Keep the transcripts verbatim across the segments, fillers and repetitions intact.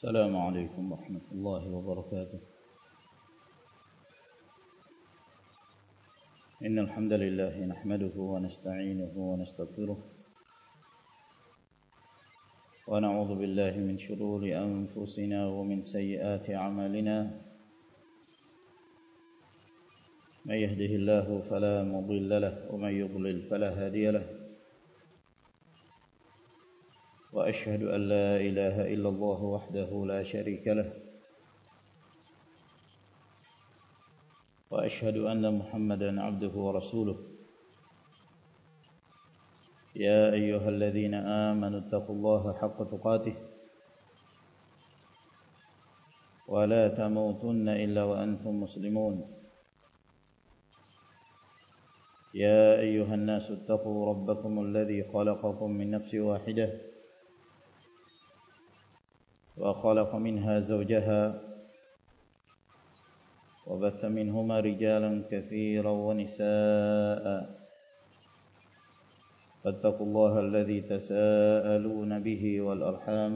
السلام عليكم ورحمة الله وبركاته. إن الحمد لله نحمده ونستعينه ونستغفره ونعوذ بالله من شرور أنفسنا ومن سيئات أعمالنا. من يهده الله فلا مضل له ومن يضلل فلا هادي له، وأشهد أن لا إله إلا الله وحده لا شريك له، وأشهد أن محمدا عبده ورسوله. يا أيها الذين آمنوا اتقوا الله حق تقاته ولا تموتن إلا وأنتم مسلمون. يا أيها الناس اتقوا ربكم الذي خلقكم من نفس واحدة وخلق منها زوجها وبث منهما رجالا كثيرا ونساء، فاتقوا الله الذي تساءلون به والأرحام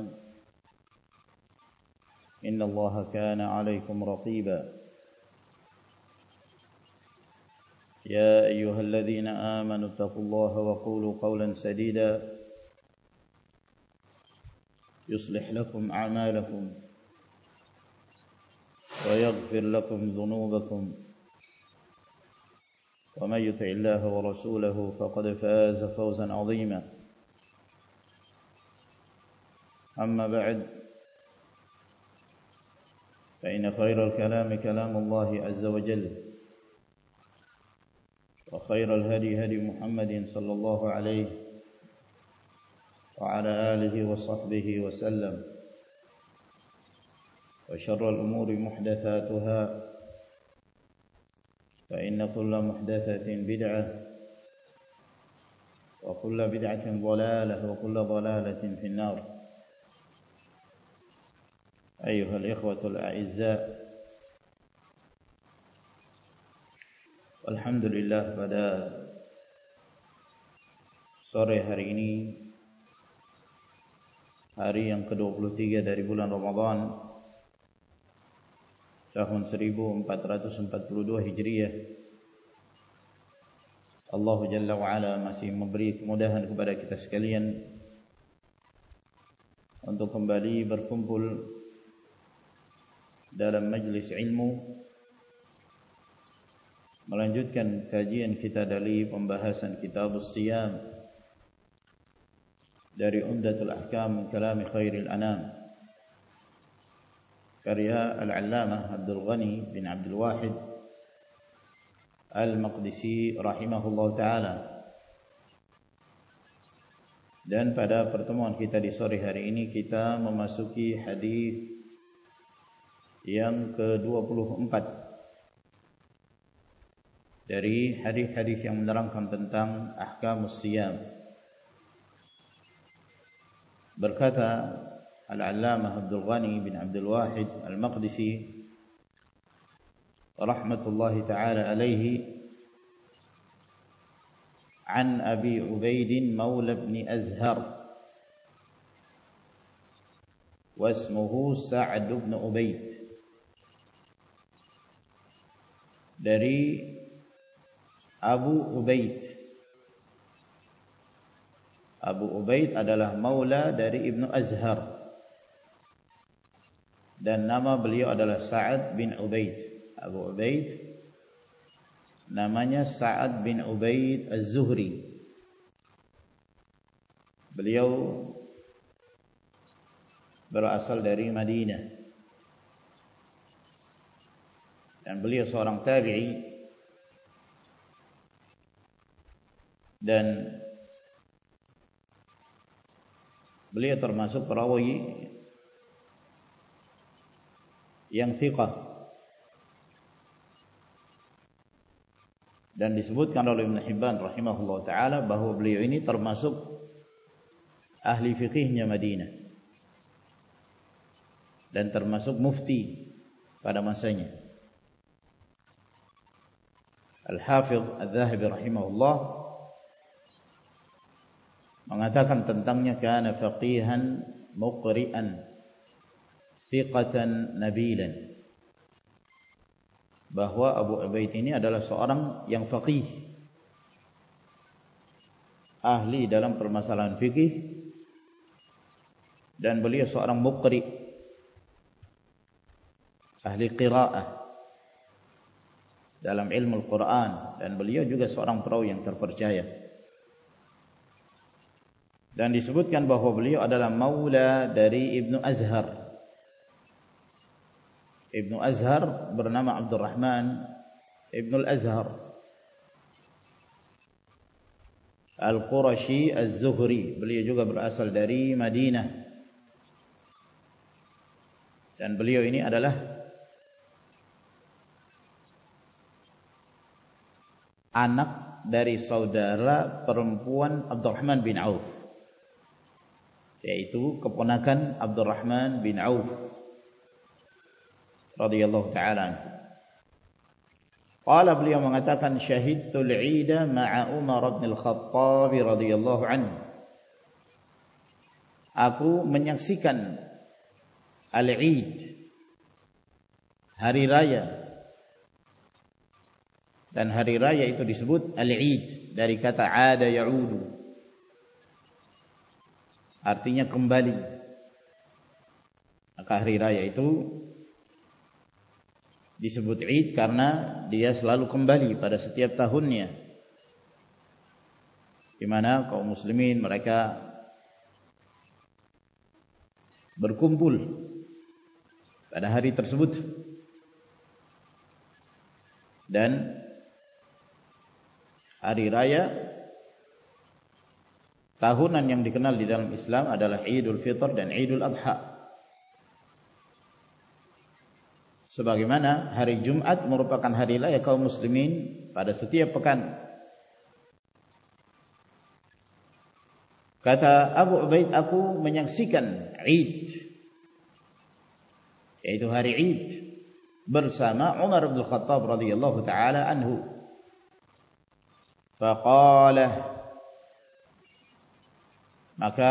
إن الله كان عليكم رقيبا. يا أيها الذين آمنوا اتقوا الله وقولوا قولا سديدا يصلح لكم أعمالكم ويغفر لكم ذنوبكم، ومن يطع الله ورسوله فقد فاز فوزا عظيما. أما بعد، فإن خير الكلام كلام الله عز وجل، وخير الهدي هدي محمد صلى الله عليه وعلى آله وصحبه وسلم، وشر الأمور محدثاتها، فإن كل محدثة بدعة وكل بدعة ضلالة وكل ضلالة في النار. أيها الإخوة الأعزاء، alhamdulillah pada sore hari ini, hari yang kedua puluh tiga dari bulan Ramadan tahun seribu empat ratus empat puluh dua Hijriah, Allah Jalla wa'ala masih memberi kemudahan kepada kita sekalian untuk kembali berkumpul dalam majlis ilmu, melanjutkan kajian kita dari pembahasan Kitabus Siyam dari Umdatul Ahkam min Kalami Khairil Anam, karya Al-Allamah Abdul Ghani bin Abdul Wahid Al-Maqdisi rahimahullah ta'ala. Dan pada pertemuan kita di sore hari ini, kita memasuki hadis yang ke dua puluh empat dari hadis-hadis yang menerangkan tentang Ahkamus Siyam. Berkata Al-Allamah Abdul Ghani bin Abdul Wahid Al-Maqdisi rahmatullahi ta'ala alaihi, an Abi Ubaid Maula ibn Azhar wasmuhu Sa'd ibn Ubaid, dari Abu Ubaid. Abu Ubaid adalah maula dari Ibnu Azhar, dan nama beliau adalah Sa'ad bin Ubaid. Abu Ubaid namanya Sa'ad bin Ubaid Az-Zuhri. Beliau berasal dari Madinah, dan beliau seorang tabi'i, dan beliau termasuk perawi yang thiqah, dan disebutkan oleh Ibn Hibban rahimahullah ta'ala bahwa beliau ini termasuk ahli fiqihnya Madinah dan termasuk mufti pada masanya. Al-Hafidh Al-Dhahabi rahimahullah mengatakan tentangnya, kana faqihan muqri'an, thiqatan nabilan, bahwa Abu Ubaid ini adalah seorang yang faqih, ahli dalam permasalahan fikih, dan beliau seorang muqri, ahli qiraah dalam ilmu Al-Quran, dan beliau juga seorang perawi yang terpercaya. Dan disebutkan bahwa beliau adalah maula dari Ibnu Azhar. Ibnu Azhar bernama Abdurrahman Ibnu Al-Azhar Al-Qurashi Az-Zuhri. Beliau juga berasal dari Madinah, dan beliau ini adalah anak dari saudara perempuan Abdurrahman bin Auf, yaitu keponakan Abdurrahman bin Auf radhiyallahu ta'ala anhu. Qala, beliau mengatakan, syahidtul 'ida ma'a Umar bin Al-Khattab radhiyallahu anhu. Aku menyaksikan al-'id, hari raya. Dan hari raya itu disebut al-'id dari kata 'ada ya'udu, artinya kembali. Maka hari raya itu disebut 'id karena dia selalu kembali pada setiap tahunnya, di mana kaum muslimin mereka berkumpul pada hari tersebut. Dan hari raya tahunan yang dikenal di dalam Islam adalah Idul Fitr dan Idul Adha. Sebagaimana hari Jumat merupakan hari raya kaum muslimin pada setiap pekan. Kata Abu Ubaid, aku menyaksikan Id, yaitu hari Id, bersama Umar bin Khattab radhiyallahu taala anhu. Faqala, maka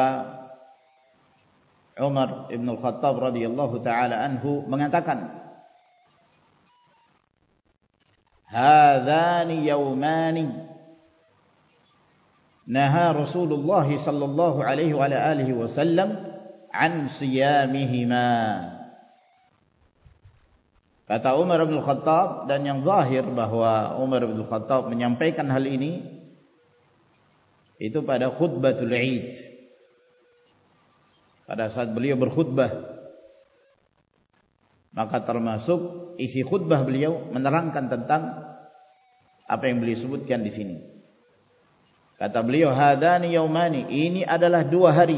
Umar bin Khattab radhiyallahu taala anhu mengatakan, hadzani yawmani naha Rasulullah sallallahu alaihi wa alihi wasallam an siyamihima. Kata Umar bin Khattab, dan yang zahir bahwa Umar bin Khattab menyampaikan hal ini itu pada khutbatul Id, pada saat beliau berkhutbah. Maka termasuk isi khutbah beliau menerangkan tentang apa yang beliau sebutkan di sini. Kata beliau, hadani yaumani, ini adalah dua hari.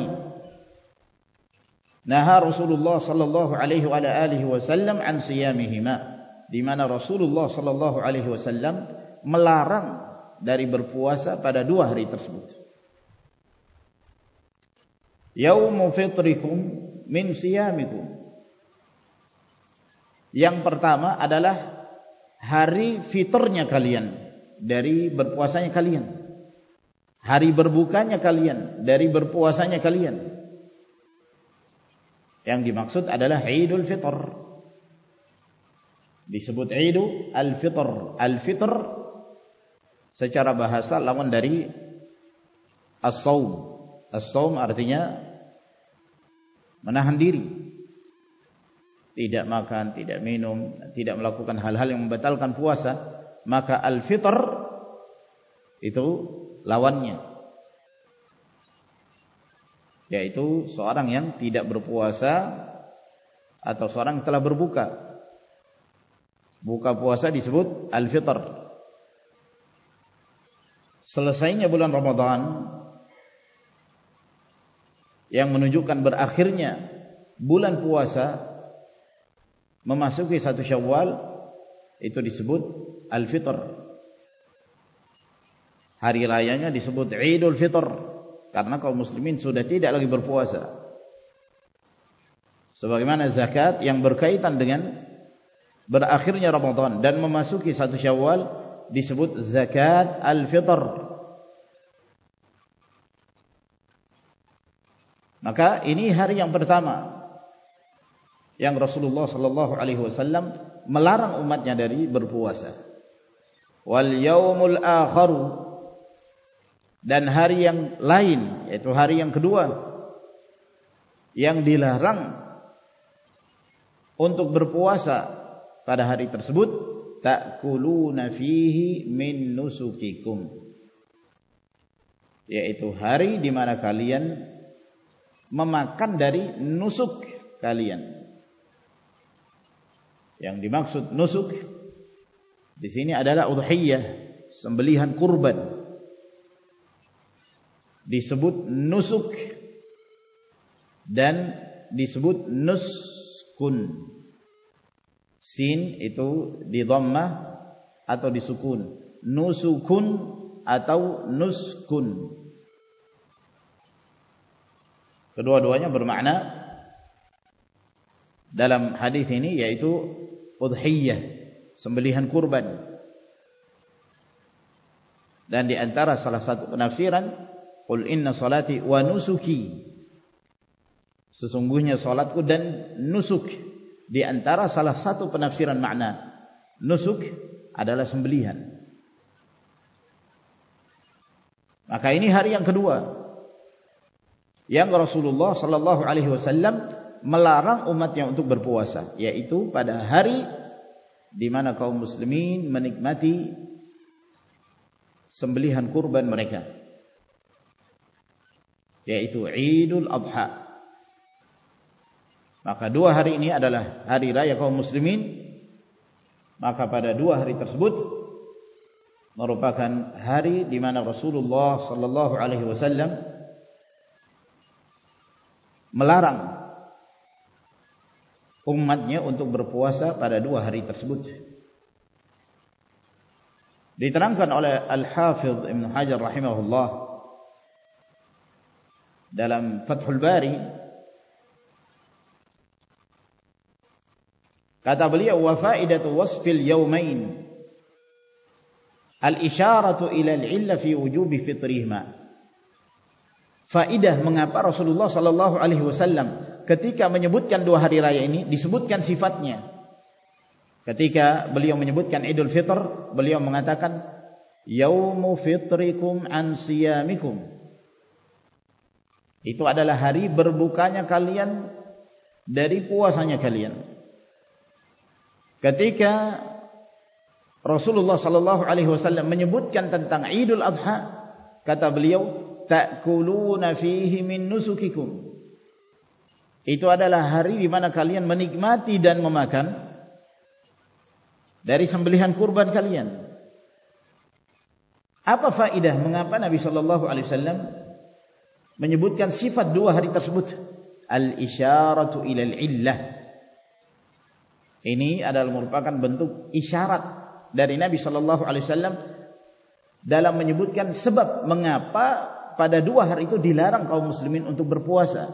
Naha Rasulullah sallallahu alaihi wa alihi wasallam an siyamihima, di mana Rasulullah sallallahu alaihi wasallam melarang dari berpuasa pada dua hari tersebut. Yaumu fitrikum min siyamikum. Yang pertama adalah hari fitrnya kalian dari berpuasanya kalian. Hari berbukanya kalian dari berpuasanya kalian. Yang dimaksud adalah Idul Fitr. Disebut Idul Al-Fitr. Al-Fitr secara bahasa lawan dari As-Saum. As-Saum artinya menahan diri, tidak makan, tidak minum, tidak melakukan hal-hal yang membatalkan puasa. Maka Al-Fitr itu lawannya, yaitu seorang yang tidak berpuasa atau seorang yang telah berbuka. Buka puasa disebut Al-Fitr. Selesainya bulan Ramadan yang menunjukkan berakhirnya bulan puasa, memasuki satu Syawal, itu disebut Al-Fitr. Hari rayanya disebut Idul Fitr karena kaum muslimin sudah tidak lagi berpuasa. Sebagaimana zakat yang berkaitan dengan berakhirnya Ramadan dan memasuki satu Syawal disebut zakat Al-Fitr. Maka ini hari yang pertama yang Rasulullah sallallahu alaihi wasallam melarang umatnya dari berpuasa. Wal yaumul akharu, dan hari yang lain, yaitu hari yang kedua yang dilarang untuk berpuasa pada hari tersebut, ta'kuluna fihi min nusukikum, yaitu hari di mana kalian memakan dari nusuk kalian. Yang dimaksud nusuk di sini adalah udhiyah, sembelihan kurban. Disebut nusuk dan disebut nuskun. Sin itu di dhammah atau disukun. Nusukun atau nuskun. Kedua-duanya bermakna dalam hadis ini yaitu udhiyah, sembelihan kurban. Dan di antara salah satu penafsiran, qul inna salati wa nusuki, sesungguhnya salatku dan nusuk. Di antara salah satu penafsiran makna nusuk adalah sembelihan. Maka ini hari yang kedua yang Rasulullah sallallahu alaihi wasallam melarang umatnya untuk berpuasa, yaitu pada hari di mana kaum muslimin menikmati sembelihan kurban mereka, yaitu Idul Adha. Maka dua hari ini adalah hari raya kaum muslimin. Maka pada dua hari tersebut merupakan hari di mana Rasulullah sallallahu alaihi wasallam melarang umatnya untuk berpuasa pada dua hari tersebut. Diterangkan oleh Al-Hafidh Ibn Hajar rahimahullah dalam Fathul Bari, kata beliau, wa faidatu wasfil yawmain al-isyaratu ila al-illa fi wujubi fitrihima. Faidah mengapa Rasulullah sallallahu alaihi wasallam ketika menyebutkan dua hari raya ini disebutkan sifatnya. Ketika beliau menyebutkan Idul Fitr, beliau mengatakan yaumu fitrikum an siyamikum. Itu adalah hari berbukanya kalian dari puasanya kalian. Ketika Rasulullah sallallahu alaihi wasallam menyebutkan tentang Idul Adha, kata beliau ta'kuluna fihi min nusukikum. Itu adalah hari di mana kalian menikmati dan memakan dari sembelihan kurban kalian. Apa faedah mengapa Nabi sallallahu alaihi wasallam menyebutkan sifat dua hari tersebut? Al-isyaratu ila al-illah. Ini adalah merupakan bentuk isyarat dari Nabi sallallahu alaihi wasallam dalam menyebutkan sebab mengapa pada dua hari itu dilarang kaum muslimin untuk berpuasa.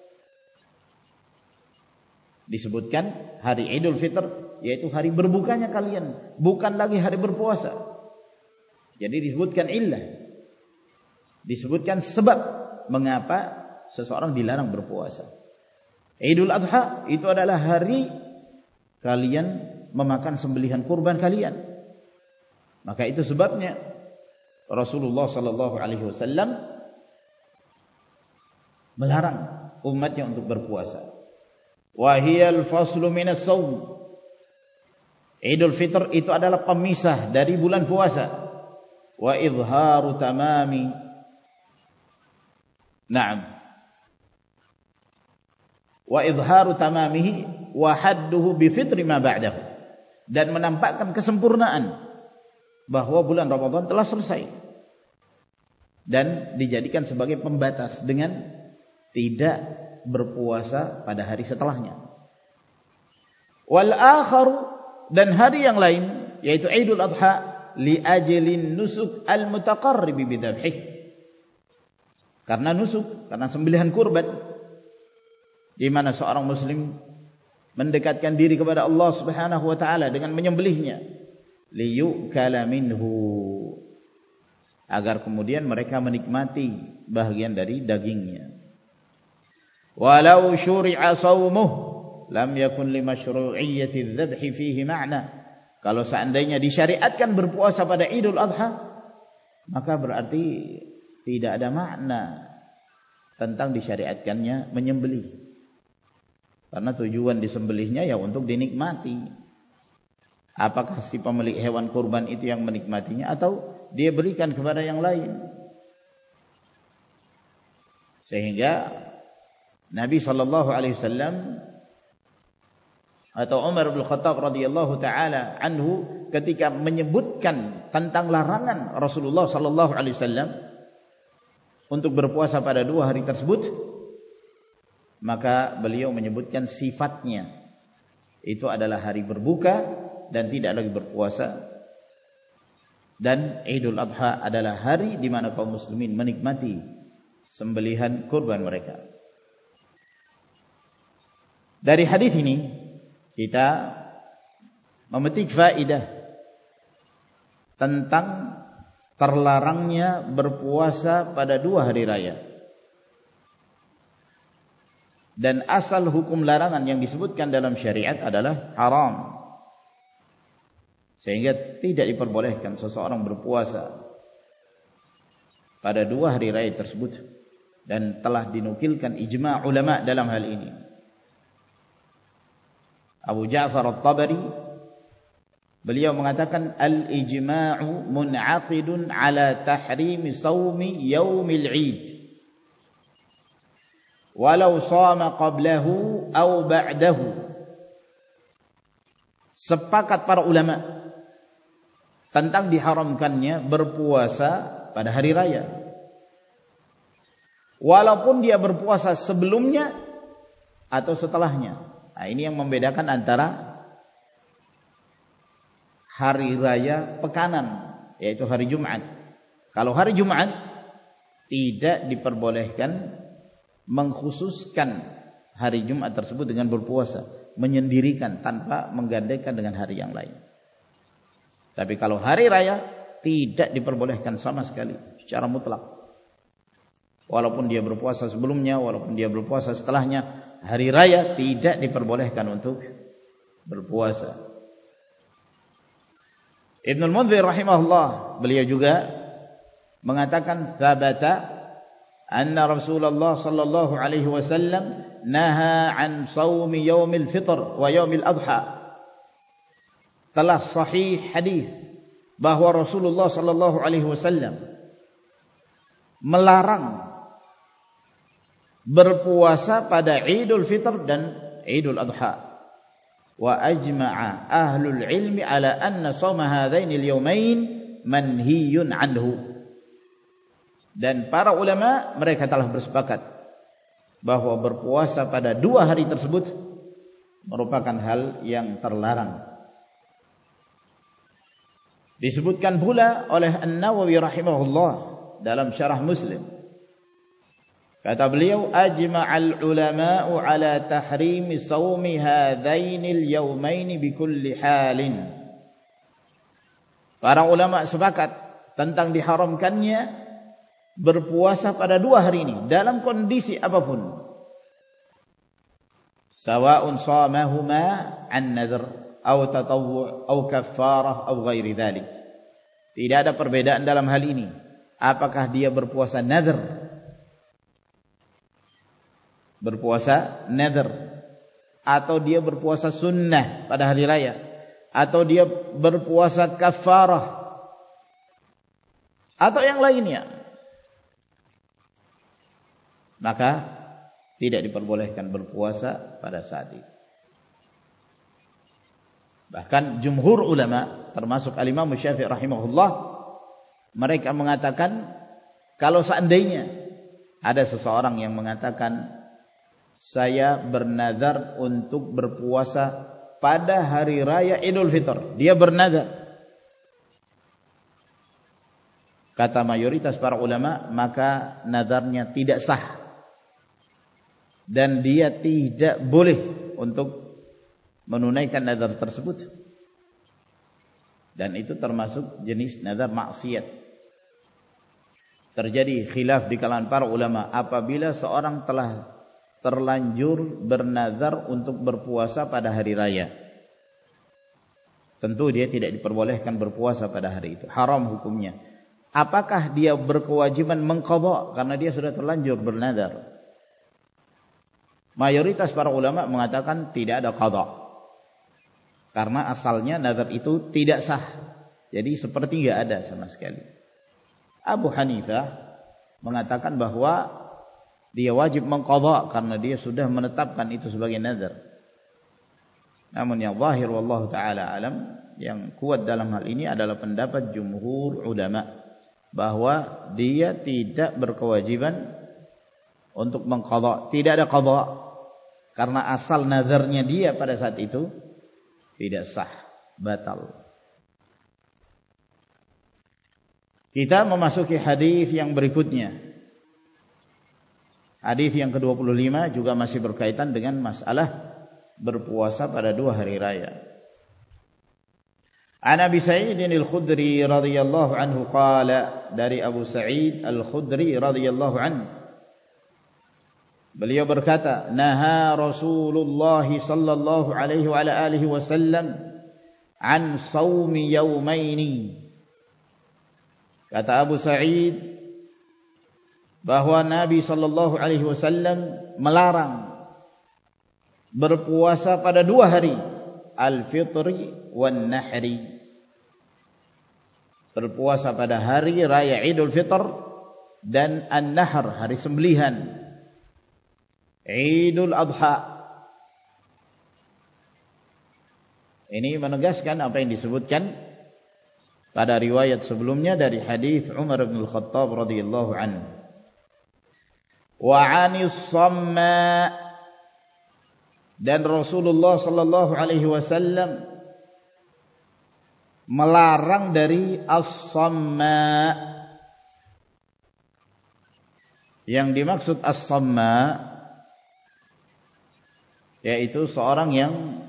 Disebutkan hari Idul Fitr, yaitu hari berbukanya kalian, bukan lagi hari berpuasa. Jadi disebutkan illah, disebutkan sebab mengapa seseorang dilarang berpuasa. Idul Adha itu adalah hari kalian memakan sembelihan kurban kalian. Maka itu sebabnya Rasulullah sallallahu alaihi wasallam melarang umatnya untuk berpuasa. Wa hiyal faslu minas shaum. Idul Fitr itu adalah pemisah dari bulan puasa. Wa izharu tamami. Naam. Wa izharu tamamihi wa hadduhu bi fitri ma ba'dahu. Dan menampakkan kesempurnaan bahwa bulan Ramadan telah selesai dan dijadikan sebagai pembatas dengan tidak berpuasa pada hari setelahnya. Wal akharu, dan hari yang lain yaitu Idul Adha, li ajlin nusuk al mutaqarrib bidzabhih. Karena nusuk, karena sembelihan kurban, di mana seorang muslim mendekatkan diri kepada Allah Subhanahu wa taala dengan menyembelihnya, liyukala minhu, agar kemudian mereka menikmati bahagian dari dagingnya. Walau syuri'a shaumuh, lam yakun li masyru'iyyati dzabhi fihi ma'na. Kalau seandainya disyariatkan berpuasa pada Idul Adha, maka berarti tidak ada makna tentang disyariatkannya menyembelih. Karena tujuan disembelihnya ya untuk dinikmati. Apakah si pemilik hewan kurban itu yang menikmatinya atau dia berikan kepada yang lain? Sehingga Nabi sallallahu alaihi wasallam atau Umar bin Khattab radhiyallahu taala anhu ketika menyebutkan tentang larangan Rasulullah sallallahu alaihi wasallam untuk berpuasa pada dua hari tersebut, maka beliau menyebutkan sifatnya itu adalah hari berbuka dan tidak lagi berpuasa, dan Idul Adha adalah hari di mana kaum muslimin menikmati sembelihan kurban mereka. Dari hadis ini kita memetik faedah tentang terlarangnya berpuasa pada dua hari raya. Dan asal hukum larangan yang disebutkan dalam syariat adalah haram. Sehingga tidak diperbolehkan seseorang berpuasa pada dua hari raya tersebut. Dan telah dinukilkan ijma' ulama dalam hal ini. Abu Ja'far At-Tabari beliau mengatakan al-ijma'u mun'aqidun ala tahrimi sawmi yaumil 'id walau shama qablahu aw ba'dahu. Sepakat para ulama tentang diharamkannya berpuasa pada hari raya, walaupun dia berpuasa sebelumnya atau setelahnya. Nah, ini yang membedakan antara hari raya pekanan, yaitu hari Jumat. Kalau hari Jumat tidak diperbolehkan mengkhususkan hari Jumat tersebut dengan berpuasa, menyendirikan tanpa menggandakan dengan hari yang lain. Tapi kalau hari raya tidak diperbolehkan sama sekali secara mutlak. Walaupun dia berpuasa sebelumnya, walaupun dia berpuasa setelahnya, hari raya tidak diperbolehkan untuk berpuasa. Ibnul Munzir rahimahullah beliau juga mengatakan thabata anna Rasulullah sallallahu alaihi wasallam naha an shaumi yaumil fitr wa yaumil adha. Telah sahih hadis bahwa Rasulullah sallallahu alaihi wasallam melarang berpuasa pada Idul Fitr dan Idul Adha. Wa ajma'a ahlul ilmi ala anna shauma hadainil yawmain manhiyun anhu. Dan para ulama mereka telah bersepakat bahwa berpuasa pada dua hari tersebut merupakan hal yang terlarang. Disebutkan pula oleh An-Nawawi rahimahullah dalam syarah Muslim. Kata beliau, ajma'al ulama'u ala tahrimi sawmi hadainil yawmaini bikulli halin. Para ulama sepakat tentang diharamkannya berpuasa pada dua hari ini dalam kondisi apapun. Sawa'un shamahuma an nadhr aw tatawwu' aw kaffarah aw ghairi dzalik. Tidak ada perbedaan dalam hal ini. Apakah dia berpuasa nadhr, berpuasa nadhr, atau dia berpuasa sunnah pada hari raya, atau dia berpuasa kafarah, atau yang lainnya, maka tidak diperbolehkan berpuasa pada saat itu. Bahkan jumhur ulama termasuk al-Imam Syafi'i rahimahullah, mereka mengatakan kalau seandainya ada seseorang yang mengatakan saya bernazar untuk berpuasa pada hari raya Idul Fitr, dia bernazar, kata mayoritas para ulama, maka nazarnya tidak sah dan dia tidak boleh untuk menunaikan nazar tersebut. Dan itu termasuk jenis nazar maksiat. Terjadi khilaf di kalangan para ulama apabila seorang telah terlanjur bernazar untuk berpuasa pada hari raya, tentu dia tidak diperbolehkan berpuasa pada hari itu, haram hukumnya. Apakah dia berkewajiban mengqadha karena dia sudah terlanjur bernazar? Mayoritas para ulama mengatakan tidak ada qadha, karena asalnya nazar itu tidak sah, jadi seperti tidak ada sama sekali. Abu Hanifah mengatakan bahwa dia wajib mengqadha karena dia sudah menetapkan itu sebagai nazar. Namun yang zahir wallahu taala alam, yang kuat dalam hal ini adalah pendapat jumhur ulama bahwa dia tidak berkewajiban untuk mengqadha, tidak ada qadha karena asal nazarnya dia pada saat itu tidak sah, batal. Kita memasuki hadis yang berikutnya. Hadis yang kedua puluh lima juga masih berkaitan dengan masalah berpuasa pada dua hari raya. An Abi Sa'id Al-Khudri radhiyallahu anhu qala, dari Abu Sa'id Al-Khudri radhiyallahu anhu, beliau berkata, naha Rasulullah sallallahu alaihi wa ala alihi wasallam an shaumi yaumaini. Kata Abu Sa'id bahwa Nabi sallallahu alaihi wasallam melarang berpuasa pada dua hari, al-fitri wan nahri. Berpuasa pada hari raya Idul Fitr dan an-nahr, hari sembelihan, Idul Adha. Ini menegaskan apa yang disebutkan pada riwayat sebelumnya dari hadis Umar bin Al-Khattab radhiyallahu anhu. Wa 'anis samma, dan Rasulullah sallallahu alaihi wasallam melarang dari as-samma. Yang dimaksud as-samma yaitu seorang yang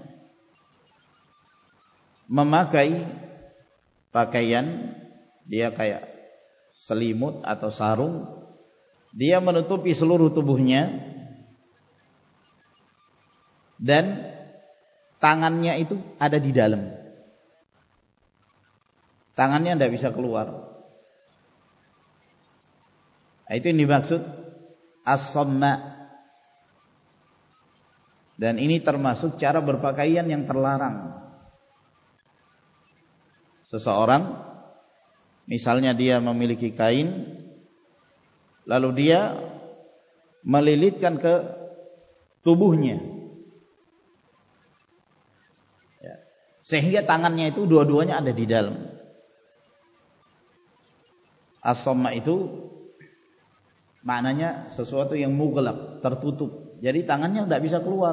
memakai pakaian, dia kayak selimut atau sarung, dia menutupi seluruh tubuhnya dan tangannya itu ada di dalam. Tangannya tidak bisa keluar. Nah, itu yang dimaksud as-samma. Dan ini termasuk cara berpakaian yang terlarang. Seseorang misalnya dia memiliki kain, lalu dia melilitkan ke tubuhnya, ya, sehingga tangannya itu dua-duanya ada di dalam. As-samma itu maknanya sesuatu yang mughlaq, tertutup. Jadi tangannya tidak bisa keluar.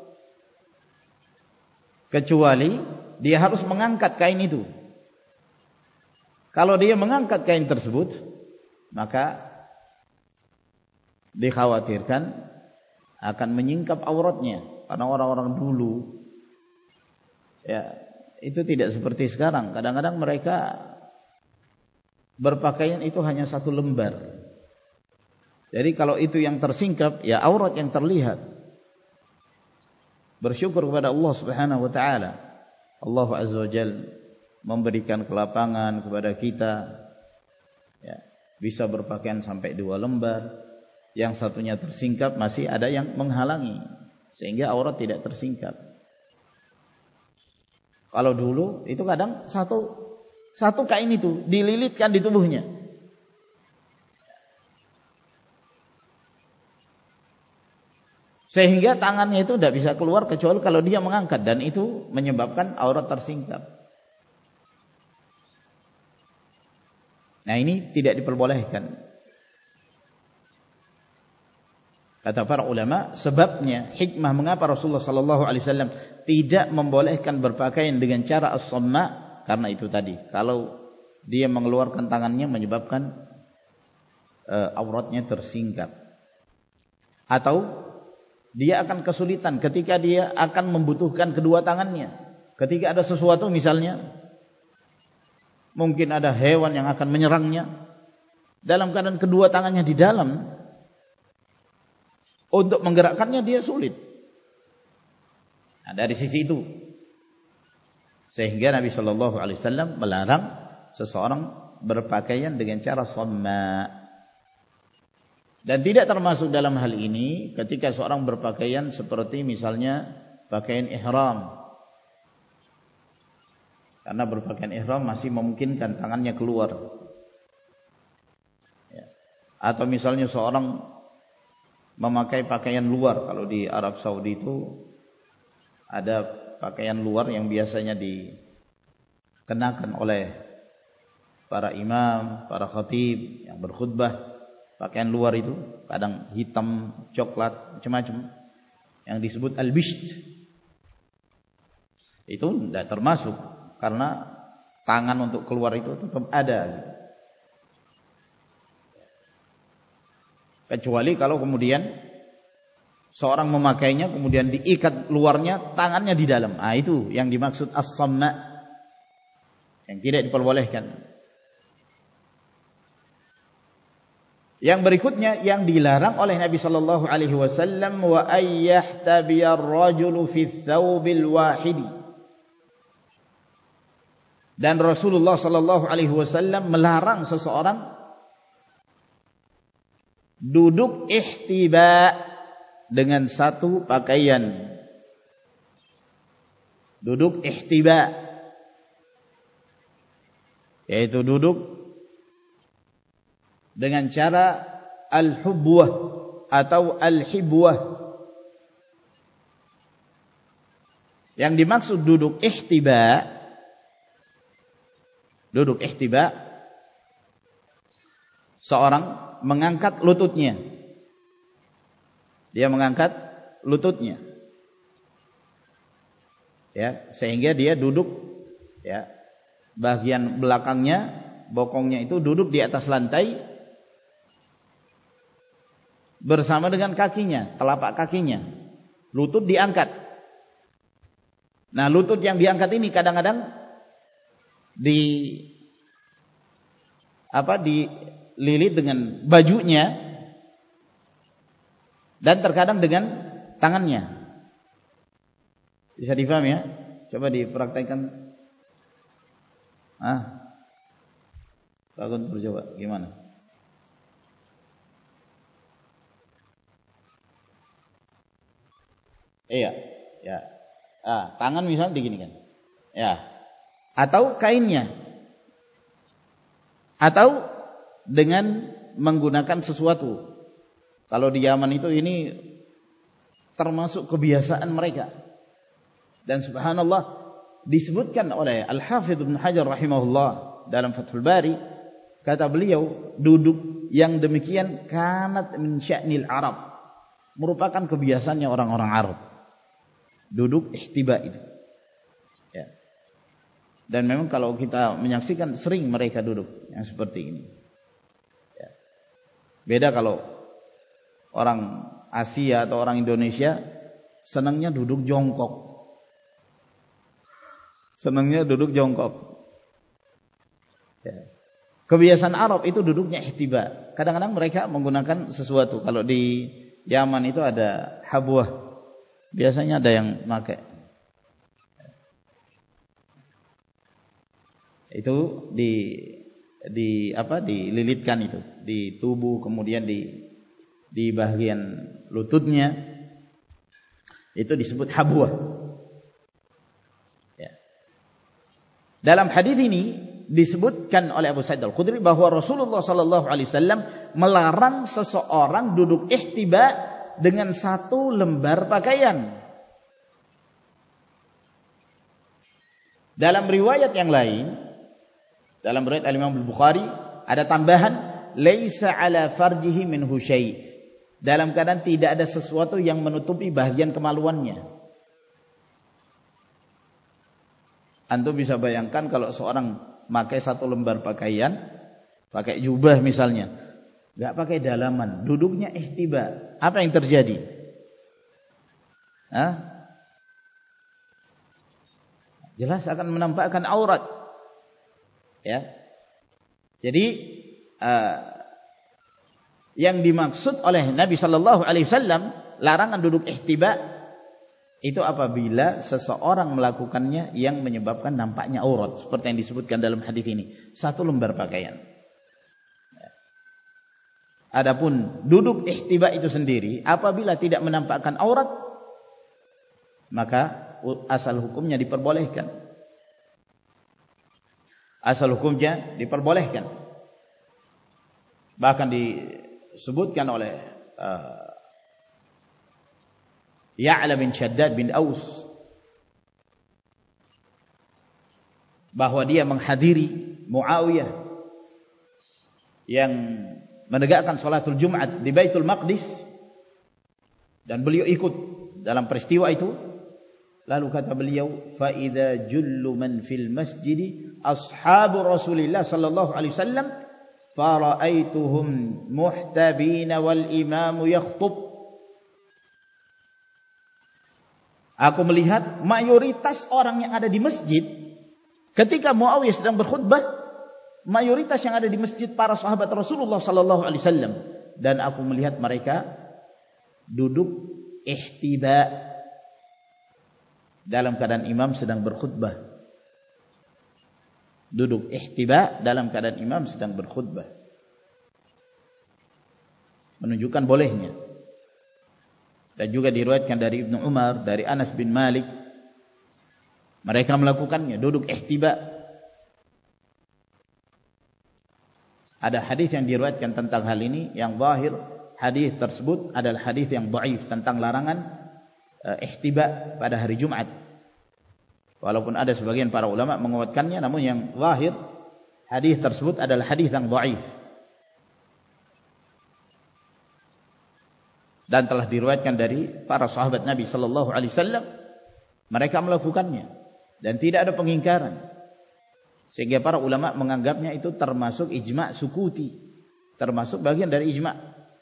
Kecuali dia harus mengangkat kain itu. Kalau dia mengangkat kain tersebut, maka dikhawatirkan akan menyingkap auratnya. Karena orang-orang dulu, ya, itu tidak seperti sekarang. Kadang-kadang mereka berpakaian itu hanya satu lembar. Jadi kalau itu yang tersingkap, ya aurat yang terlihat. Bersyukur kepada Allah Subhanahu wa taala. Allah Azza wa Jalla memberikan kelapangan kepada kita, ya, bisa berpakaian sampai dua lembar. Yang satunya tersingkap, masih ada yang menghalangi sehingga aurat tidak tersingkap. Kalau dulu itu kadang satu satu kain itu dililitkan di tubuhnya. Sehingga tangannya itu tidak bisa keluar kecuali kalau dia mengangkat, dan itu menyebabkan aurat tersingkap. Nah, ini tidak diperbolehkan. Kata para ulama, sebabnya, hikmah mengapa Rasulullah sallallahu alaihi wasallam tidak membolehkan berpakaian dengan cara as-samma, karena itu tadi. Kalau dia mengeluarkan tangannya menyebabkan uh, auratnya tersingkap. Atau dia akan kesulitan ketika dia akan membutuhkan kedua tangannya. Ketika ada sesuatu misalnya, mungkin ada hewan yang akan menyerangnya, dalam keadaan kedua tangannya di dalam, untuk menggerakkannya dia sulit. Nah, dari sisi itu, sehingga Nabi Shallallahu Alaihi Wasallam melarang seseorang berpakaian dengan cara somma. Dan tidak termasuk dalam hal ini ketika seorang berpakaian seperti misalnya pakaian ihram. Karena berpakaian ihram masih memungkinkan tangannya keluar. Ya. Atau misalnya seorang memakai pakaian luar. Kalau di Arab Saudi itu ada pakaian luar yang biasanya dikenakan oleh para imam, para khatib yang berkhutbah. Pakaian luar itu kadang hitam, coklat, macam-macam, yang disebut al-bisht. Itu tidak termasuk karena tangan untuk keluar itu tetap ada. Kecuali kalau kemudian seorang memakainya kemudian diikat luarnya, tangannya di dalam. Ah, itu yang dimaksud as-samma, yang tidak diperbolehkan. Yang berikutnya yang dilarang oleh Nabi sallallahu alaihi wasallam, wa ayyahtabiyar rajulu fi thawbil wahidi. Dan Rasulullah sallallahu alaihi wasallam melarang seseorang duduk ihtiba dengan satu pakaian. Duduk ihtiba, yaitu duduk dengan cara al-hubwah atau al-hibwah. Yang dimaksud duduk ihtiba, duduk ihtiba, seorang mengangkat lututnya. Dia mengangkat lututnya. Ya, sehingga dia duduk, ya, bagian belakangnya, bokongnya itu duduk di atas lantai bersama dengan kakinya, telapak kakinya. Lutut diangkat. Nah, lutut yang diangkat ini kadang-kadang di apa dililit dengan bajunya dan terkadang dengan tangannya. Bisa difahami ya? Coba dipraktekkan. Ah. Bagus, coba gimana? Iya, ya. Ah, tangan misalnya diginikan. Ya. Atau kainnya. Atau dengan menggunakan sesuatu. Kalau di Yaman itu ini termasuk kebiasaan mereka. Dan subhanallah disebutkan oleh Al-Hafidz Ibnu Hajar rahimahullah dalam Fathul Bari, kata beliau, duduk yang demikian kanat min sya'nil Arab, merupakan kebiasaannya orang-orang Arab. Duduk ihtiba itu. Ya. Dan memang kalau kita menyaksikan sering mereka duduk yang seperti ini. Ya. Beda kalau orang Asia atau orang Indonesia senangnya duduk jongkok. Senangnya duduk jongkok. Ya. Kebiasaan Arab itu duduknya ihtiba. Kadang-kadang mereka menggunakan sesuatu. Kalau di Yaman itu ada habwah. Biasanya ada yang pakai. Itu di di apa dililitkan itu di tubuh, kemudian di di bagian lututnya. Itu disebut habwah. Ya. Dalam hadis ini disebutkan oleh Abu Sa'id Al-Khudri bahwa Rasulullah sallallahu alaihi wasallam melarang seseorang duduk ihtiba dengan satu lembar pakaian. Dalam riwayat yang lain, dalam riwayat Al-Imam Al-Bukhari ada tambahan laisa ala farjihi minhu syai', dalam keadaan tidak ada sesuatu yang menutupi bagian kemaluannya. Antum bisa bayangkan kalau seorang pakai satu lembar pakaian, pakai jubah misalnya, enggak pakai dalaman, duduknya ihtiba, apa yang terjadi? Hah? Jelas akan menampakkan aurat. Ya. Jadi uh, yang dimaksud oleh Nabi sallallahu alaihi wasallam larangan duduk ihtiba itu apabila seseorang melakukannya yang menyebabkan nampaknya aurat, seperti yang disebutkan dalam hadis ini, satu lembar pakaian. Adapun duduk ihtiba itu sendiri apabila tidak menampakkan aurat, maka asal hukumnya diperbolehkan. Asal hukumnya diperbolehkan. Bahkan disebutkan oleh uh, Ya'la bin Shaddad bin Aus bahwa dia menghadiri Muawiyah yang menegakkan salatul Jumat di Baitul Maqdis dan beliau ikut dalam peristiwa itu. Lalu kata beliau, fa idza jullu man fil masjid ashabu Rasulillah sallallahu alaihi wasallam fara'aituhum muhtabina wal imamu yakhtub. Aku melihat mayoritas orang yang ada di masjid ketika Muawiyah sedang berkhutbah, mayoritas yang ada di masjid para sahabat Rasulullah sallallahu alaihi wasallam, dan aku melihat mereka duduk ihtiba dalam keadaan imam sedang berkhutbah. Duduk ihtiba dalam keadaan imam sedang berkhutbah. Menunjukkan bolehnya. Dan juga diriwayatkan dari Ibnu Umar, dari Anas bin Malik, mereka melakukannya, duduk ihtiba. Ada hadis yang diriwayatkan tentang hal ini, yang zahir hadis tersebut adalah hadis yang dhaif tentang larangan uh, ihtiba pada hari Jumat. Walaupun ada sebagian para ulama menguatkannya, namun yang zahir hadis tersebut adalah hadis yang dhaif. Dan telah diriwayatkan dari para sahabat Nabi sallallahu alaihi wasallam, mereka melakukannya dan tidak ada pengingkaran, sehingga para ulama menganggapnya itu termasuk ijma' sukuti, termasuk bagian dari ijma',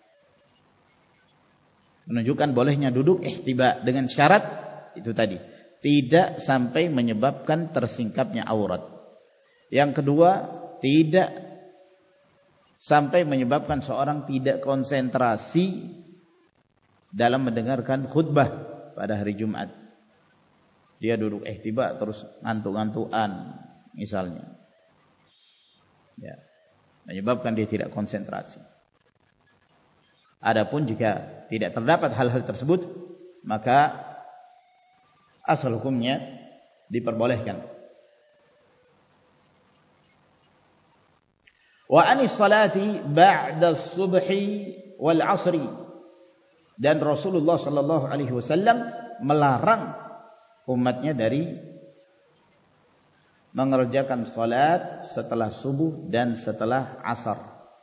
menunjukkan bolehnya duduk ihtiba dengan syarat itu tadi, tidak sampai menyebabkan tersingkapnya aurat. Yang kedua, tidak sampai menyebabkan seorang tidak konsentrasi dalam mendengarkan khutbah pada hari Jumat. Dia duduk ihtiba terus ngantuk-ngantukan misalnya, ya, menyebabkan dia tidak konsentrasi. Adapun jika tidak terdapat hal-hal tersebut, maka asal hukumnya diperbolehkan. Wa anis salati ba'da subhi wal asri. Dan Rasulullah sallallahu alaihi wasallam melarang umatnya dari mengerjakan salat setelah subuh dan setelah asar.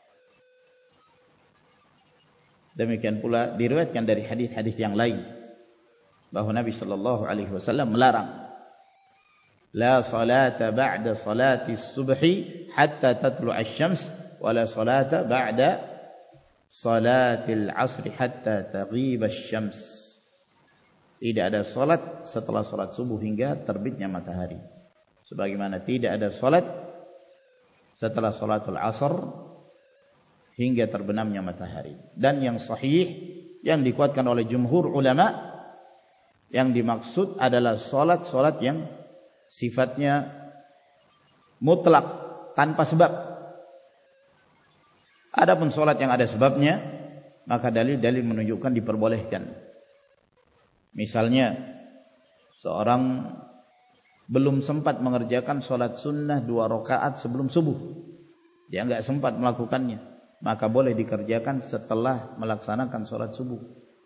Demikian pula diriwayatkan dari hadis-hadis yang lain bahwa Nabi sallallahu alaihi wasallam melarang la salata ba'da salati subhi hatta tatlu'a asy-syams wa la salata ba'da salatil asri hatta taghib asy-syams. Tidak ada salat setelah salat subuh hingga terbitnya matahari. Sebagaimana tidak ada salat setelah salatul asr hingga terbenamnya matahari. Dan yang sahih yang dikuatkan oleh jumhur ulama, yang dimaksud adalah salat-salat yang sifatnya mutlak tanpa sebab. Adapun salat yang ada sebabnya, maka dalil-dalil menunjukkan diperbolehkan. Misalnya seorang belum sempat mengerjakan salat sunnah dua rakaat sebelum subuh, dia enggak sempat melakukannya, maka boleh dikerjakan setelah melaksanakan salat subuh.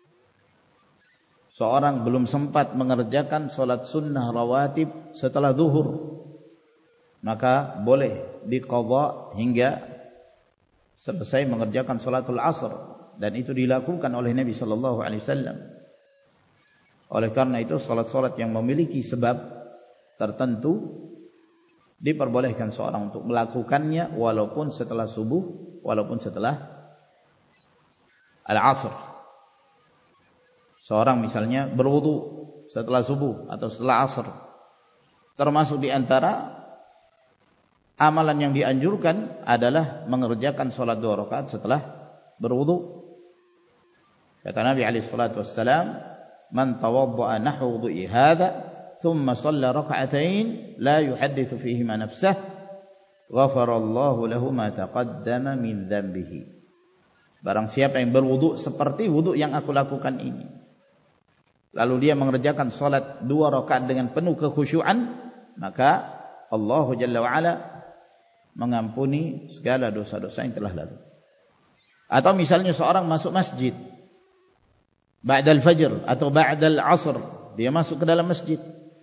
Seorang belum sempat mengerjakan salat sunnah rawatib setelah zuhur, maka boleh diqadha hingga selesai mengerjakan salatul asr, dan itu dilakukan oleh Nabi sallallahu alaihi wasallam. Oleh karena itu salat-salat yang memiliki sebab tertentu diperbolehkan seorang untuk melakukannya walaupun setelah subuh, walaupun setelah al-asr. Seorang misalnya berwudu setelah subuh atau setelah asr, termasuk di antara amalan yang dianjurkan adalah mengerjakan salat dua rakaat setelah berwudu. Kata Nabi alaihi salatu wassalam, "Man tawadda'a nahwa wudu'i hadha, thumma shalla rak'atain, la yuhadditsu fihima nafsah, ghafarallahu lahu ma taqaddama min dhanbihi." Barang siapa yang berwudu seperti wudu yang aku lakukan ini, lalu dia mengerjakan salat dua rakaat dengan penuh kekhusyuan, maka Allah Jalla wa Ala mengampuni segala dosa-dosa yang telah lalu. Atau misalnya seorang masuk masjid ba'dal fajr atau ba'dal asr, dia masuk ke dalam masjid,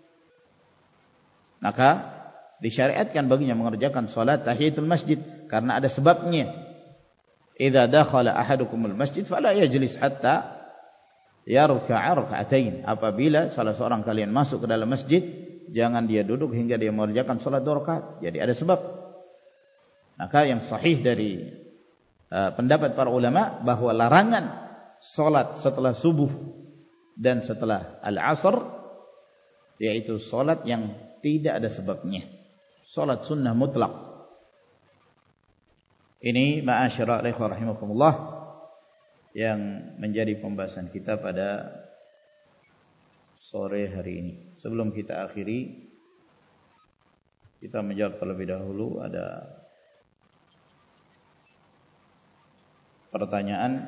maka disyariatkan baginya mengerjakan salat tahiyatul masjid karena ada sebabnya. Idza dakhala ahadukumul masjid fala yajlis hatta yarka'a rak'atain. Apabila salah seorang kalian masuk ke dalam masjid, jangan dia duduk hingga dia mengerjakan salat dua rakaat. Jadi ada sebab. Maka yang sahih dari uh, pendapat para ulama bahwa larangan salat setelah subuh dan setelah al-asr, yaitu salat yang tidak ada sebabnya, salat sunnah mutlak. Ini ma'asyara ikhwah rahimakumullah yang menjadi pembahasan kita pada sore hari ini. Sebelum kita akhiri, kita menjawab terlebih dahulu ada pertanyaan.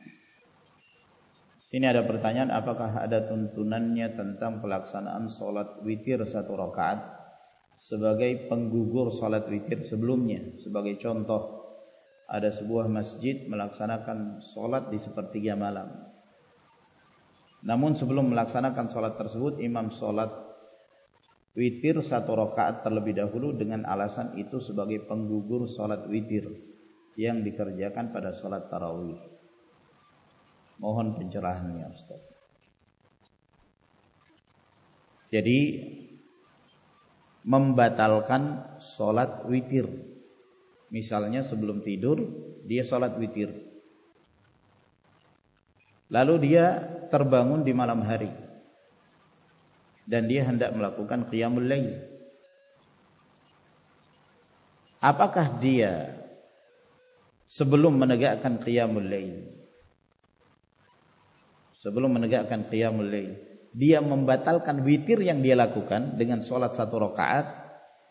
Sini ada pertanyaan, apakah ada tuntunannya tentang pelaksanaan salat witir satu rakaat sebagai penggugur salat witir sebelumnya? Sebagai contoh, ada sebuah masjid melaksanakan salat di sepertiga malam. Namun sebelum melaksanakan salat tersebut, imam salat witir satu rakaat terlebih dahulu dengan alasan itu sebagai penggugur salat witir yang dikerjakan pada salat tarawih. Mohon pencerahannya, Ustaz. Jadi membatalkan salat witir. Misalnya sebelum tidur dia salat witir, lalu dia terbangun di malam hari dan dia hendak melakukan qiyamul lail. Apakah dia sebelum menegakkan qiyamul lail, sebelum menegakkan qiyamul lail, dia membatalkan witir yang dia lakukan dengan salat satu rakaat?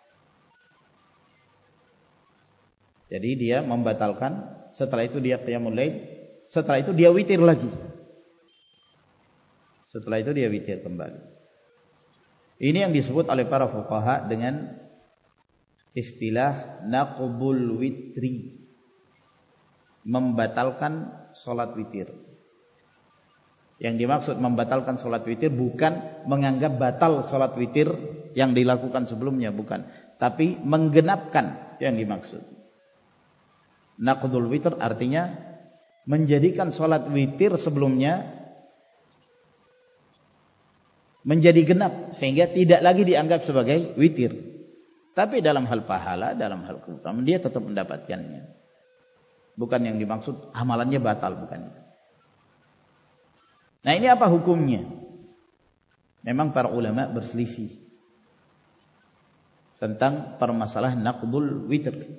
Jadi dia membatalkan, setelah itu dia qiyamul lail, setelah itu dia witir lagi. Setelah itu dia witir kembali. Ini yang disebut oleh para fuqaha dengan istilah naqbul witri, membatalkan salat witir. Yang dimaksud membatalkan salat witir bukan menganggap batal salat witir yang dilakukan sebelumnya, bukan, tapi menggenapkan yang dimaksud. Naqdul witr artinya menjadikan salat witir sebelumnya menjadi genap sehingga tidak lagi dianggap sebagai witir. Tapi dalam hal pahala, dalam hal keutamaan dia tetap mendapatkannya. Bukan yang dimaksud amalannya batal, bukan. Nah, ini apa hukumnya? Memang para ulama berselisih tentang permasalahan naqdul witr.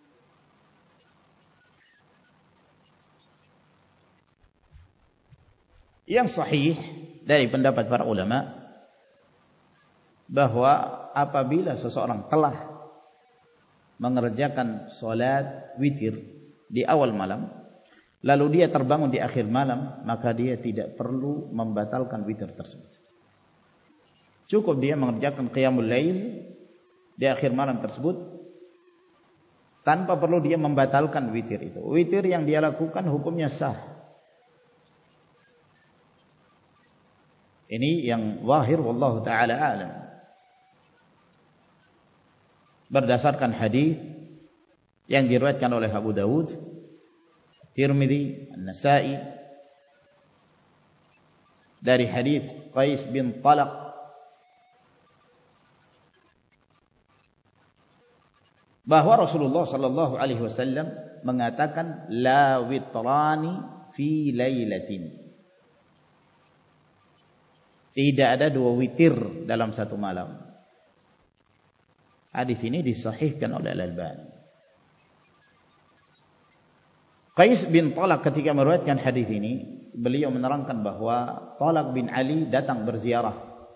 Yang sahih dari pendapat para ulama bahwa apabila seseorang telah mengerjakan salat witir di awal malam, lalu dia terbangun di akhir malam, maka dia tidak perlu membatalkan witir tersebut. Cukup dia mengerjakan qiyamul lail di akhir malam tersebut tanpa perlu dia membatalkan witir itu. Witir yang dia lakukan hukumnya sah. Ini yang zahir wallahu taala alam. Berdasarkan hadis yang diriwayatkan oleh Abu Dawud, Tirmidzi, An-Nasa'i dari hadis Qais bin Talaq bahwa Rasulullah sallallahu alaihi wasallam mengatakan la witrani fi lailatin. Tidak ada dua witir dalam satu malam. Hadis ini disahihkan oleh Al-Albani. Qais bin Talaq ketika meriwayatkan hadis ini, beliau menerangkan bahwa Talaq bin Ali datang berziarah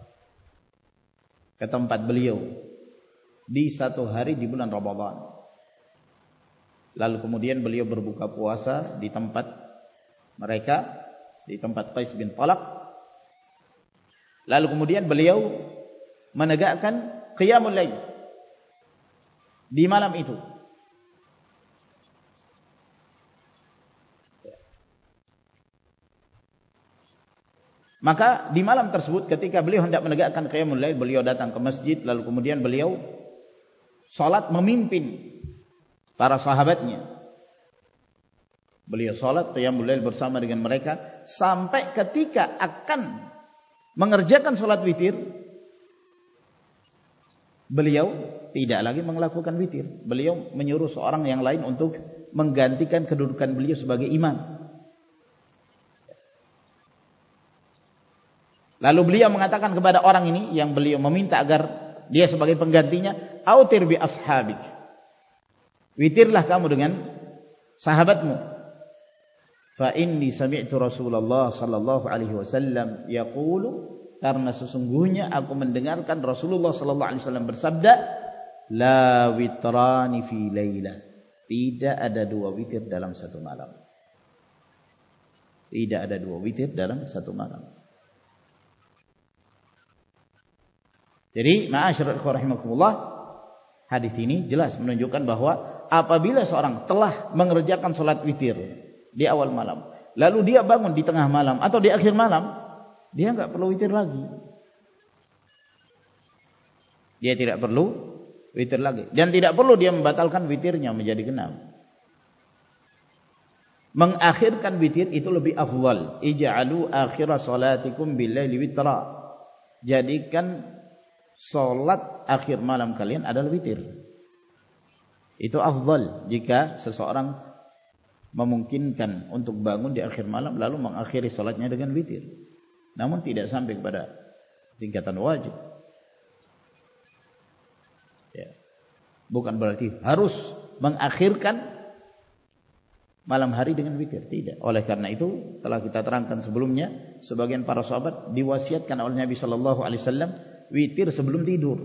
ke tempat beliau di satu hari di bulan Ramadan. Lalu kemudian beliau berbuka puasa di tempat mereka, di tempat Qais bin Talaq. Lalu kemudian beliau menegakkan qiyamul lail di malam itu. Maka di malam tersebut ketika beliau hendak menegakkan qiyamul lail, beliau datang ke masjid, lalu kemudian beliau salat memimpin para sahabatnya. Beliau salat qiyamul lail bersama dengan mereka sampai ketika akan mengerjakan salat witir, beliau tidak lagi melakukan witir. Beliau menyuruh seorang yang lain untuk menggantikan kedudukan beliau sebagai imam. Lalu beliau mengatakan kepada orang ini yang beliau meminta agar dia sebagai penggantinya, autir bi ashabik, witirlah kamu dengan sahabatmu. Fa inni sami'tu Rasulullah sallallahu alaihi wasallam yaqulu, karena sesungguhnya aku mendengarkan Rasulullah sallallahu alaihi wasallam bersabda, la witrani fi lailah, tidak ada dua witir dalam satu malam. Tidak ada dua witir dalam satu malam. Jadi, ma'asyiral ikhwah rahimakumullah, hadis ini jelas menunjukkan bahwa apabila seorang telah mengerjakan salat witir di awal malam, lalu dia bangun di tengah malam atau di akhir malam, dia enggak perlu witir lagi. Dia tidak perlu witir lagi, dan tidak perlu dia membatalkan witirnya menjadi genap. Mengakhirkan witir itu lebih afdal. Ij'alu akhira salatikum bil-laili witra. Jadikan salat akhir malam kalian adalah witir. Itu afdal jika seseorang memungkinkan untuk bangun di akhir malam lalu mengakhiri salatnya dengan witir. Namun tidak sampai kepada tingkatan wajib. Ya. Bukan berarti harus mengakhirkan malam hari dengan witir, tidak. Oleh karena itu telah kita terangkan sebelumnya, sebagian para sahabat diwasiatkan oleh Nabi sallallahu alaihi wasallam witir sebelum tidur,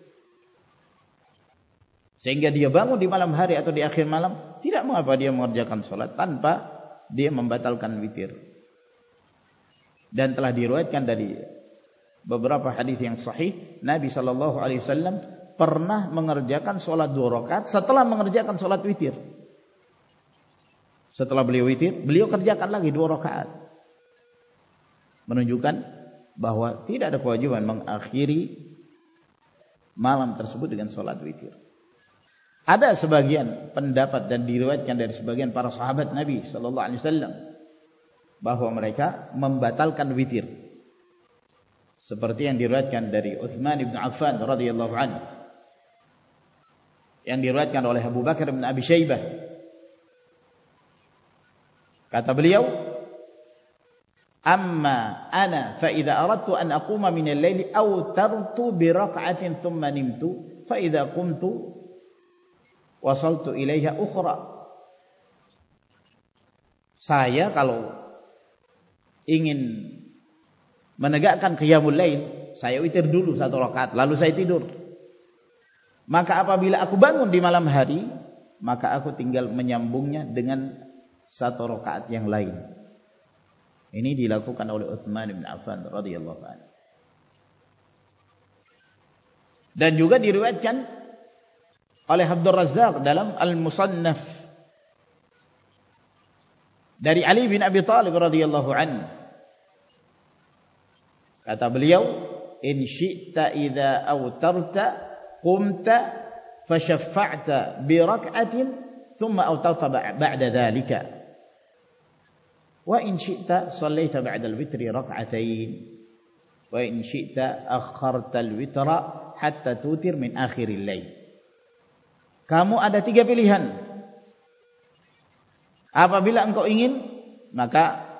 sehingga dia bangun di malam hari atau di akhir malam tidak mengapa dia mengerjakan salat tanpa dia membatalkan witir. Dan telah diriwayatkan dari beberapa hadis yang sahih, Nabi sallallahu alaihi wasallam pernah mengerjakan salat dua rakaat setelah mengerjakan salat witir. Setelah beliau witir, beliau kerjakan lagi dua rakaat, menunjukkan bahwa tidak ada kewajiban mengakhiri malam tersebut dengan salat witir. Ada sebagian pendapat dan diriwayatkan dari sebagian para sahabat Nabi sallallahu alaihi wasallam bahwa mereka membatalkan witir, seperti yang diriwayatkan dari Utsman bin Affan radhiyallahu anhu, yang diriwayatkan oleh Abu Bakar bin Abi Syaibah. Kata beliau, amma ana fa idza aradtu an aquma min al-laili awtartu bi rak'atin thumma nimtu fa idza qumtu wasaltu ilaiha ukhra. Saya kalau ingin menegakkan qiyamul lail, saya witir dulu satu rakaat lalu saya tidur. Maka apabila aku bangun di malam hari, maka aku tinggal menyambungnya dengan satu rakaat yang lain. Ini dilakukan oleh Utsman bin Affan radhiyallahu anhu. Dan juga diriwayatkan oleh Abdul Razzaq dalam Al-Musannaf dari Ali bin Abi Thalib radhiyallahu anhu. Kata beliau, in syi'ta idza awtarta qumta fashaffa'ta bi rak'atin thumma awtarta ba'da dhalika. Wa in syi'ta shallaita ba'da al-witri rak'atain wa in syi'ta akharta al-witra hatta tutir min akhiril lail. Kamu ada tiga pilihan. Apabila engkau ingin, maka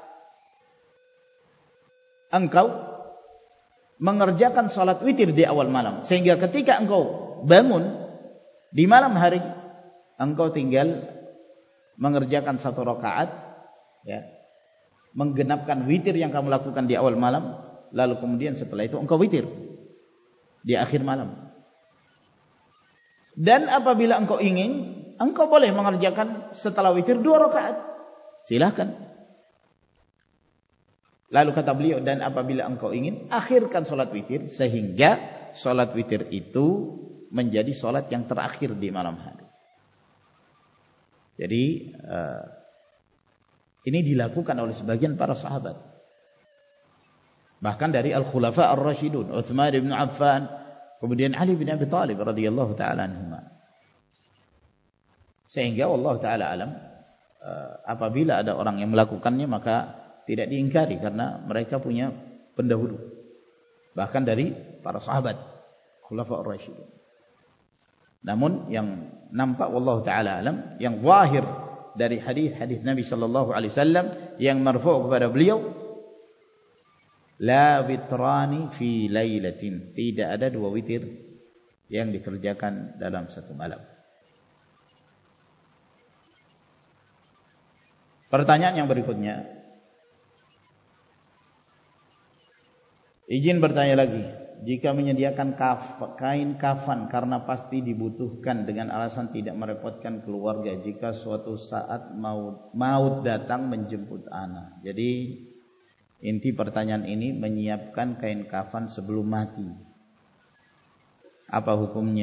engkau mengerjakan salat witir di awal malam, sehingga ketika engkau bangun di malam hari, engkau tinggal mengerjakan satu rakaat, ya, menggenapkan witir yang kamu lakukan di awal malam, lalu kemudian setelah itu engkau witir di akhir malam. Dan apabila engkau ingin, engkau boleh mengerjakan setelah witir dua rakaat. Silakan. Lalu kata beliau, dan apabila engkau ingin, akhirkan salat witir sehingga salat witir itu menjadi salat yang terakhir di malam hari. Jadi uh, ini dilakukan oleh sebagian para sahabat. Bahkan dari al-khulafa ar-rasyidun, Utsman bin Affan, kemudian Ali bin Abi Thalib radhiyallahu taala anhuma. Sehingga Allah taala alam, apabila ada orang yang melakukannya maka tidak diingkari karena mereka punya pendahulu. Bahkan dari para sahabat khulafa ar-rasyidun. Namun yang nampak wallahu taala alam, yang zahir dari hadis-hadis Nabi sallallahu alaihi wasallam yang marfu' kepada beliau, la witrani fi lailatin, tidak ada dua witir yang dikerjakan dalam satu malam. Pertanyaan yang berikutnya, izin bertanya lagi, jika menyediakan kaf, kain kafan karena pasti dibutuhkan dengan alasan tidak merepotkan keluarga jika suatu saat maut, maut datang menjemput anak. Jadi inti pertanyaan ini, menyiapkan kain kafan sebelum mati, apa hukumnya?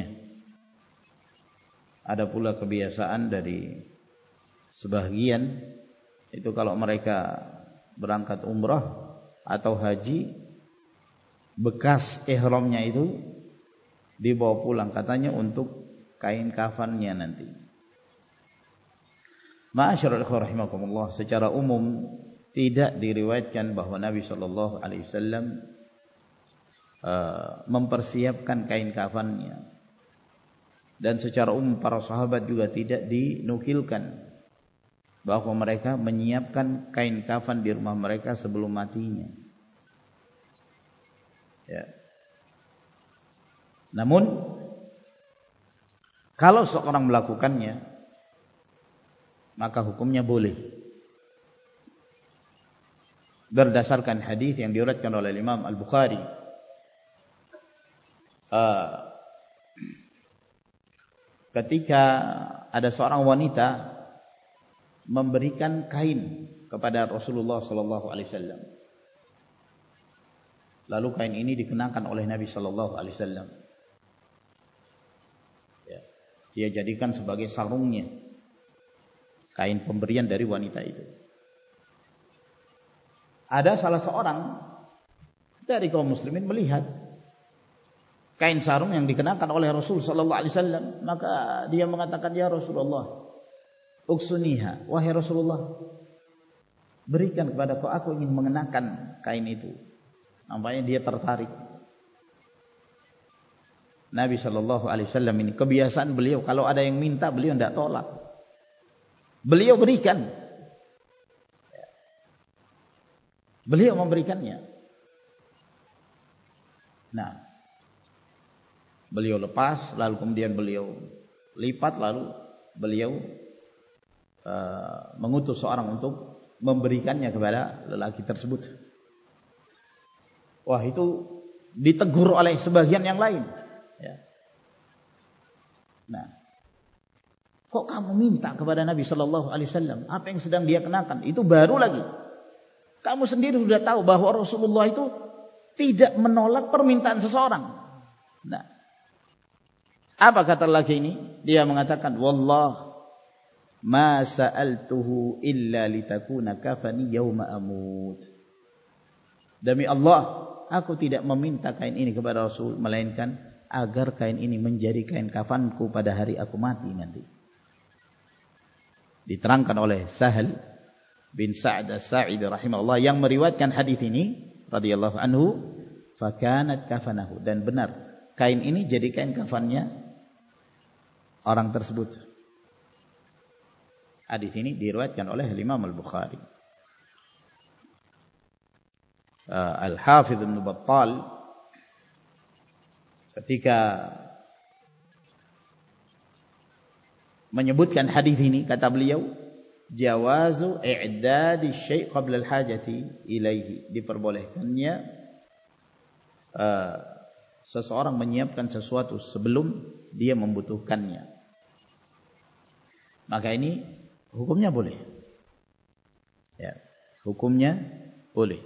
Ada pula kebiasaan dari sebagian itu kalau mereka berangkat umrah atau haji, bekas ihramnya itu dibawa pulang katanya untuk kain kafannya nanti. Ma'asyiral ikhwah rahimakumullah, secara umum tidak diriwayatkan bahwa Nabi sallallahu alaihi wasallam uh, mempersiapkan kain kafannya. Dan secara umum para sahabat juga tidak dinukilkan bahwa mereka menyiapkan kain kafan di rumah mereka sebelum matinya. Ya. Namun kalau seorang melakukannya maka hukumnya boleh. Berdasarkan hadis yang diriwayatkan oleh Imam Al-Bukhari, uh, ketika ada seorang wanita memberikan kain kepada Rasulullah sallallahu alaihi wasallam, lalu kain ini dikenakan oleh Nabi sallallahu alaihi wasallam. Ya, dia jadikan sebagai sarungnya, kain pemberian dari wanita itu. Ada salah seorang dari kaum muslimin melihat kain sarung yang dikenakan oleh Rasul sallallahu alaihi wasallam, maka dia mengatakan, "Ya Rasulullah, uksuniha, wahai Rasulullah, berikan kepadaku, aku ingin mengenakan kain itu." Nampaknya dia tertarik. Nabi sallallahu alaihi wasallam ini kebiasaan beliau, kalau ada yang minta beliau tidak tolak. Beliau berikan. Beliau memberikannya. Nah, beliau lepas, lalu kemudian beliau lipat, lalu beliau uh, mengutus seorang untuk memberikannya kepada lelaki tersebut. Wah, itu ditegur oleh sebagian yang lain. Ya. Nah, kok kamu minta kepada Nabi Sallallahu Alaihi Wasallam? Apa yang sedang dia kenakan? Itu baru lagi. Kamu sendiri sudah tahu bahwa Rasulullah itu tidak menolak permintaan seseorang. Nah, apa kata lelaki ini? Dia mengatakan, "Wallah, ma sa'altuhu illa litakuna kafani yauma amut." Demi Allah, aku tidak meminta kain ini kepada Rasul, melainkan agar kain ini menjadi kain kafanku pada hari aku mati nanti. Diterangkan oleh Sahal bin Sa'd As-Sa'idi rahimahullah yang meriwayatkan hadis ini radhiyallahu anhu, fakanat kafanahu, dan benar kain ini jadi kain kafannya orang tersebut. Hadis ini diriwayatkan oleh Imam Al-Bukhari. Uh, Al-Hafidz Ibnu Battal ketika menyebutkan hadis ini kata beliau, jawazu i'dadi syai' qabla al-hajati ilaihi, diperbolehkannya uh, seseorang menyiapkan sesuatu sebelum dia membutuhkannya. Maka ini hukumnya boleh. Ya, hukumnya boleh.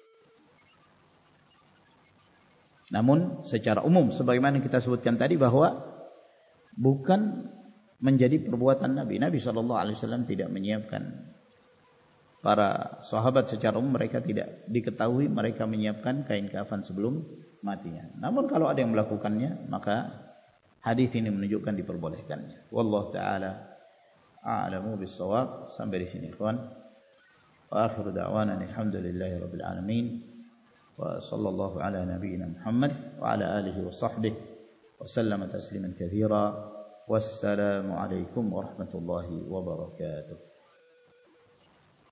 Namun secara umum sebagaimana kita sebutkan tadi bahwa bukan menjadi perbuatan Nabi. Nabi shallallahu alaihi wasallam tidak menyiapkan. Para sahabat secara umum mereka tidak diketahui mereka menyiapkan kain kafan sebelum matinya. Namun kalau ada yang melakukannya, maka hadis ini menunjukkan diperbolehkannya. Wallahu taala a'lamu bis-shawab. Sampai di sini, ikhwan. Wa akhiru da'wana alhamdulillahi rabbil alamin. Wa sallallahu ala nabiyyina Muhammad wa ala alihi wa sahbihi wa sallama tasliman katsira. Wassalamu alaikum warahmatullahi wabarakatuh.